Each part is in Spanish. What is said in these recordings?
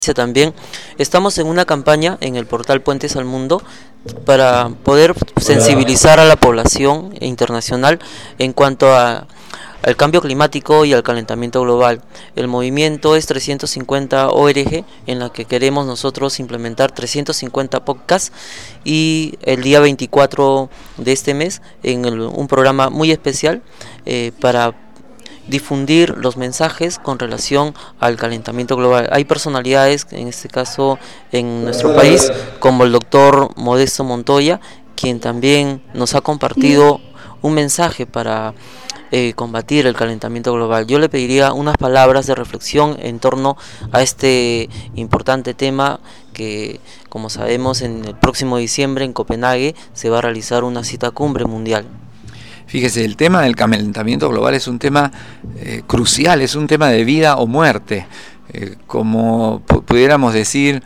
También estamos en una campaña en el portal Puentes al Mundo para poder sensibilizar a la población internacional en cuanto al cambio climático y al calentamiento global. El movimiento es 350 ORG, en la que queremos nosotros implementar 350 podcasts, y el día 24 de este mes en un programa muy especial para difundir los mensajes con relación al calentamiento global. Hay personalidades, en este caso en nuestro país, como el doctor Modesto Montoya, quien también nos ha compartido un mensaje para combatir el calentamiento global. Yo le pediría unas palabras de reflexión en torno a este importante tema que, como sabemos, en el próximo diciembre en Copenhague se va a realizar una cita cumbre mundial. Fíjese, el tema del calentamiento global es un tema crucial, es un tema de vida o muerte. Como pudiéramos decir,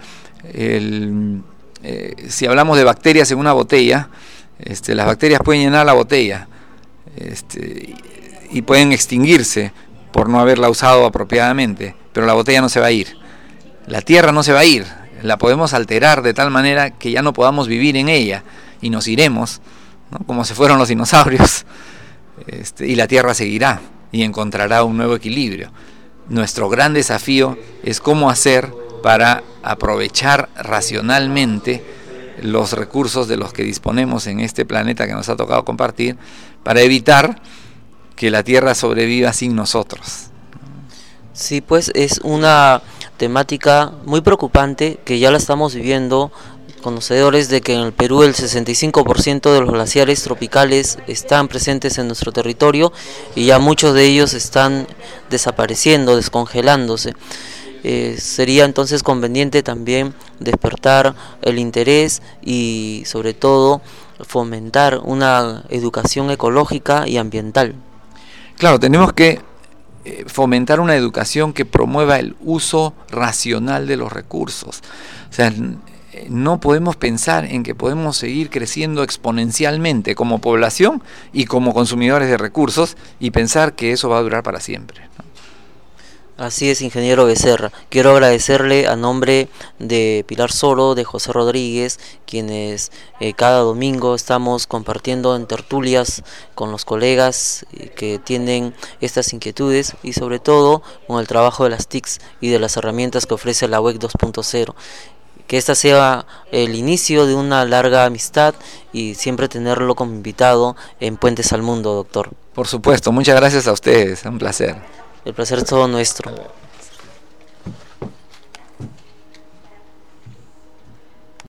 si hablamos de bacterias en una botella, las bacterias pueden llenar la botella y pueden extinguirse por no haberla usado apropiadamente, pero la botella no se va a ir. La tierra no se va a ir, la podemos alterar de tal manera que ya no podamos vivir en ella y nos iremos, ¿no? Como se fueron los dinosaurios, y la Tierra seguirá y encontrará un nuevo equilibrio. Nuestro gran desafío es cómo hacer para aprovechar racionalmente los recursos de los que disponemos en este planeta que nos ha tocado compartir, para evitar que la Tierra sobreviva sin nosotros. Sí, pues es una temática muy preocupante que ya la estamos viviendo, conocedores de que en el Perú el 65% de los glaciares tropicales están presentes en nuestro territorio y ya muchos de ellos están desapareciendo, descongelándose. Sería entonces conveniente también despertar el interés y sobre todo fomentar una educación ecológica y ambiental. Claro, tenemos que fomentar una educación que promueva el uso racional de los recursos. O sea, no podemos pensar en que podemos seguir creciendo exponencialmente como población y como consumidores de recursos y pensar que eso va a durar para siempre, ¿no? Así es, ingeniero Becerra. Quiero agradecerle a nombre de Pilar Soro, de José Rodríguez, quienes cada domingo estamos compartiendo en tertulias con los colegas que tienen estas inquietudes, y sobre todo con el trabajo de las TICs y de las herramientas que ofrece la WEC 2.0. Que esta sea el inicio de una larga amistad y siempre tenerlo como invitado en Puentes al Mundo, doctor. Por supuesto, muchas gracias a ustedes, un placer. El placer es todo nuestro.